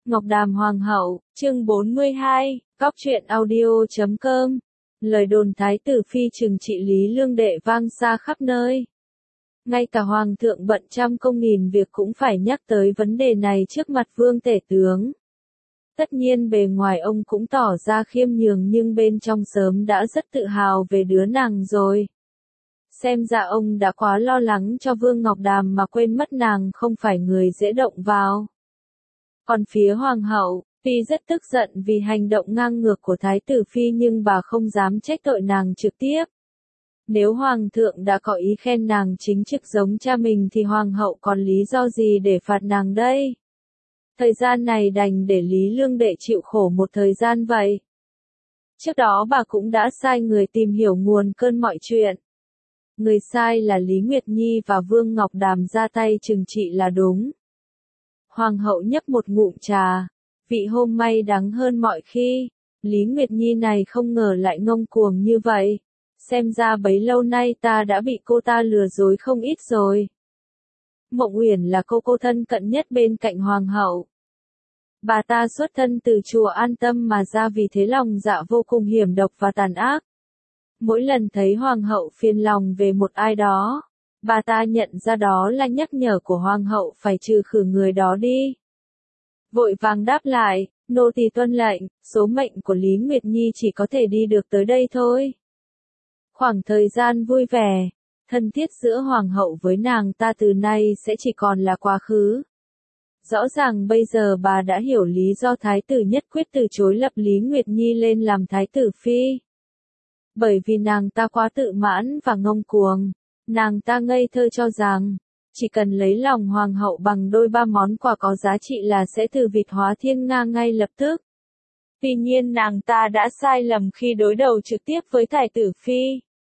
Ngọc Đàm Hoàng hậu, chương 42, Góc truyện audio.com. Lời đồn thái tử phi trừng trị Lý Lương Đệ vang xa khắp nơi. Ngay cả hoàng thượng bận trăm công nghìn việc cũng phải nhắc tới vấn đề này trước mặt vương tể tướng. Tất nhiên bề ngoài ông cũng tỏ ra khiêm nhường nhưng bên trong sớm đã rất tự hào về đứa nàng rồi. Xem ra ông đã quá lo lắng cho Vương Ngọc Đàm mà quên mất nàng không phải người dễ động vào. Còn phía hoàng hậu, tuy rất tức giận vì hành động ngang ngược của thái tử phi nhưng bà không dám trách tội nàng trực tiếp. Nếu hoàng thượng đã có ý khen nàng chính trực giống cha mình thì hoàng hậu còn lý do gì để phạt nàng đây? Thời gian này đành để Lý Lương Đệ chịu khổ một thời gian vậy. Trước đó bà cũng đã sai người tìm hiểu nguồn cơn mọi chuyện. Người sai là Lý Nguyệt Nhi và Vương Ngọc Đàm ra tay trừng trị là đúng. Hoàng hậu nhấp một ngụm trà, vị hôm may đắng hơn mọi khi. Lý Nguyệt Nhi này không ngờ lại ngông cuồng như vậy. Xem ra bấy lâu nay ta đã bị cô ta lừa dối không ít rồi. Mộng Uyển là cô thân cận nhất bên cạnh hoàng hậu. Bà ta xuất thân từ chùa An Tâm mà ra vì thế lòng dạ vô cùng hiểm độc và tàn ác. Mỗi lần thấy hoàng hậu phiền lòng về một ai đó, bà ta nhận ra đó là nhắc nhở của hoàng hậu phải trừ khử người đó đi. Vội vàng đáp lại, nô tỳ tuân lệnh, số mệnh của Lý Nguyệt Nhi chỉ có thể đi được tới đây thôi. Khoảng thời gian vui vẻ, thân thiết giữa hoàng hậu với nàng ta từ nay sẽ chỉ còn là quá khứ. Rõ ràng bây giờ bà đã hiểu lý do thái tử nhất quyết từ chối lập Lý Nguyệt Nhi lên làm thái tử phi. Bởi vì nàng ta quá tự mãn và ngông cuồng, nàng ta ngây thơ cho rằng, chỉ cần lấy lòng hoàng hậu bằng đôi ba món quà có giá trị là sẽ từ vịt hóa thiên nga ngay lập tức. Tuy nhiên nàng ta đã sai lầm khi đối đầu trực tiếp với thái tử phi.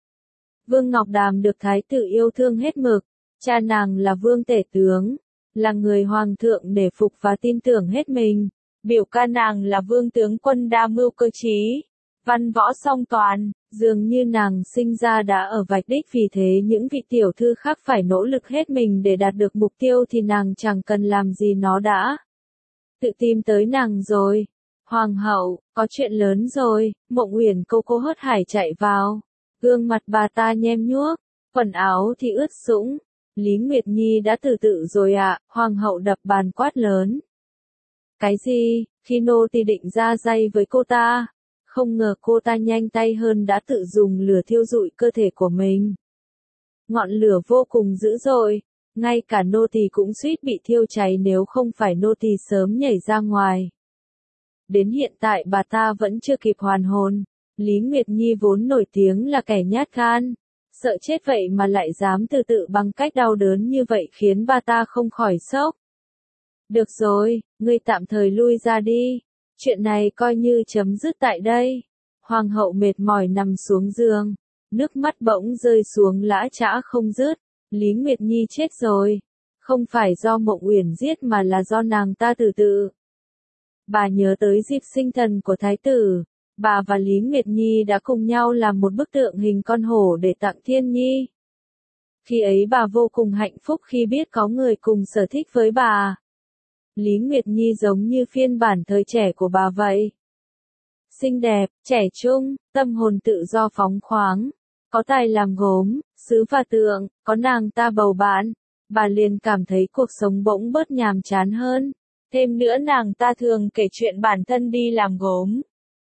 Vương Ngọc Đàm được thái tử yêu thương hết mực, cha nàng là vương tể tướng, là người hoàng thượng nể phục và tin tưởng hết mình. Biểu ca nàng là vương tướng quân đa mưu cơ trí, văn võ song toàn, dường như nàng sinh ra đã ở vạch đích, vì thế những vị tiểu thư khác phải nỗ lực hết mình để đạt được mục tiêu thì nàng chẳng cần làm gì nó đã tự tìm tới nàng rồi. Hoàng hậu, có chuyện lớn rồi. Mộng Uyển cô hớt hải chạy vào. Gương mặt bà ta nhem nhuốc, quần áo thì ướt sũng. Lý Nguyệt Nhi đã tự rồi ạ. Hoàng hậu đập bàn quát lớn. Cái gì? Khi nô tỳ định ra dây với cô ta, không ngờ cô ta nhanh tay hơn đã tự dùng lửa thiêu rụi cơ thể của mình. Ngọn lửa vô cùng dữ dội, ngay cả nô tỳ cũng suýt bị thiêu cháy nếu không phải nô tỳ sớm nhảy ra ngoài. Đến hiện tại bà ta vẫn chưa kịp hoàn hồn. Lý Nguyệt Nhi vốn nổi tiếng là kẻ nhát gan, sợ chết vậy mà lại dám tự bằng cách đau đớn như vậy khiến bà ta không khỏi sốc. Được rồi, ngươi tạm thời lui ra đi. Chuyện này coi như chấm dứt tại đây. Hoàng hậu mệt mỏi nằm xuống giường, nước mắt bỗng rơi xuống lã chã không dứt. Lý Nguyệt Nhi chết rồi. Không phải do Mộng Uyển giết mà là do nàng ta tự. Bà nhớ tới dịp sinh thần của thái tử. Bà và Lý Nguyệt Nhi đã cùng nhau làm một bức tượng hình con hổ để tặng Thiên Nhi. Khi ấy bà vô cùng hạnh phúc khi biết có người cùng sở thích với bà. Lý Nguyệt Nhi giống như phiên bản thời trẻ của bà vậy. Xinh đẹp, trẻ trung, tâm hồn tự do phóng khoáng, có tài làm gốm, sứ và tượng, có nàng ta bầu bạn, bà liền cảm thấy cuộc sống bỗng bớt nhàm chán hơn. Thêm nữa nàng ta thường kể chuyện bản thân đi làm gốm.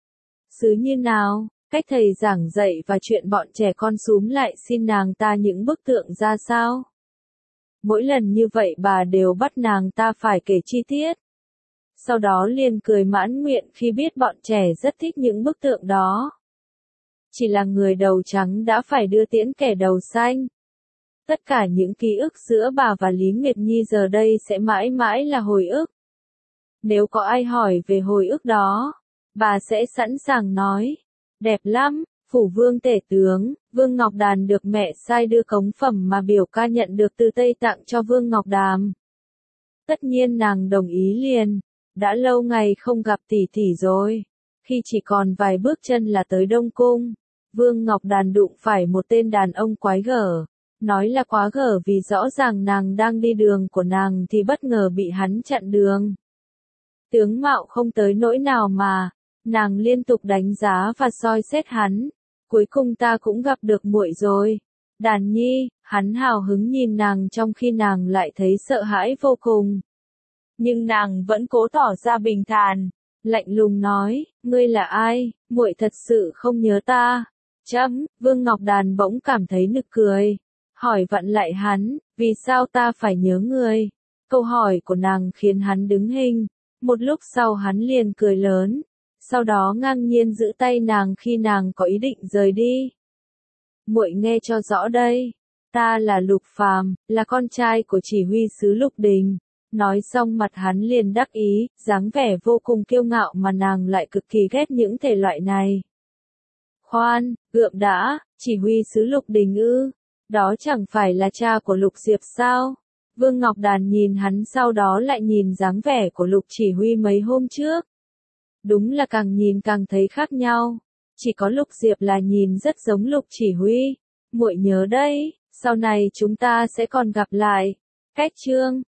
Sứ như nào, cách thầy giảng dạy và chuyện bọn trẻ con xúm lại xin nàng ta những bức tượng ra sao. Mỗi lần như vậy bà đều bắt nàng ta phải kể chi tiết. Sau đó liền cười mãn nguyện khi biết bọn trẻ rất thích những bức tượng đó. Chỉ là người đầu trắng đã phải đưa tiễn kẻ đầu xanh. Tất cả những ký ức giữa bà và Lý Nguyệt Nhi giờ đây sẽ mãi mãi là hồi ức. Nếu có ai hỏi về hồi ức đó, bà sẽ sẵn sàng nói. Đẹp lắm. Phủ vương tể tướng, Vương Ngọc Đàn được mẹ sai đưa cống phẩm mà biểu ca nhận được từ Tây tặng cho Vương Ngọc Đàm. Tất nhiên nàng đồng ý liền, đã lâu ngày không gặp tỷ rồi. Khi chỉ còn vài bước chân là tới Đông Cung, Vương Ngọc Đàn đụng phải một tên đàn ông quái gở. Nói là quá gở vì rõ ràng nàng đang đi đường của nàng thì bất ngờ bị hắn chặn đường. Tướng mạo không tới nỗi nào mà, nàng liên tục đánh giá và soi xét hắn. Cuối cùng ta cũng gặp được muội rồi. Đàn Nhi, hắn hào hứng nhìn nàng trong khi nàng lại thấy sợ hãi vô cùng. Nhưng nàng vẫn cố tỏ ra bình thản, lạnh lùng nói, ngươi là ai, muội thật sự không nhớ ta. Vương Ngọc Đàn bỗng cảm thấy nực cười, hỏi vặn lại hắn, vì sao ta phải nhớ ngươi? Câu hỏi của nàng khiến hắn đứng hình, một lúc sau hắn liền cười lớn, sau đó ngang nhiên giữ tay nàng khi nàng có ý định rời đi. Muội nghe cho rõ đây, ta là Lục Phàm, là con trai của chỉ huy sứ Lục Đình. Nói xong mặt hắn liền đắc ý, dáng vẻ vô cùng kiêu ngạo mà nàng lại cực kỳ ghét những thể loại này. Khoan, gượng đã, chỉ huy sứ Lục Đình ư? Đó chẳng phải là cha của Lục Diệp sao? Vương Ngọc Đàn nhìn hắn sau đó lại nhìn dáng vẻ của Lục chỉ huy mấy hôm trước. Đúng là càng nhìn càng thấy khác nhau. Chỉ có Lục Diệp là nhìn rất giống Lục chỉ huy. Muội nhớ đấy, sau này chúng ta sẽ còn gặp lại. Cách chương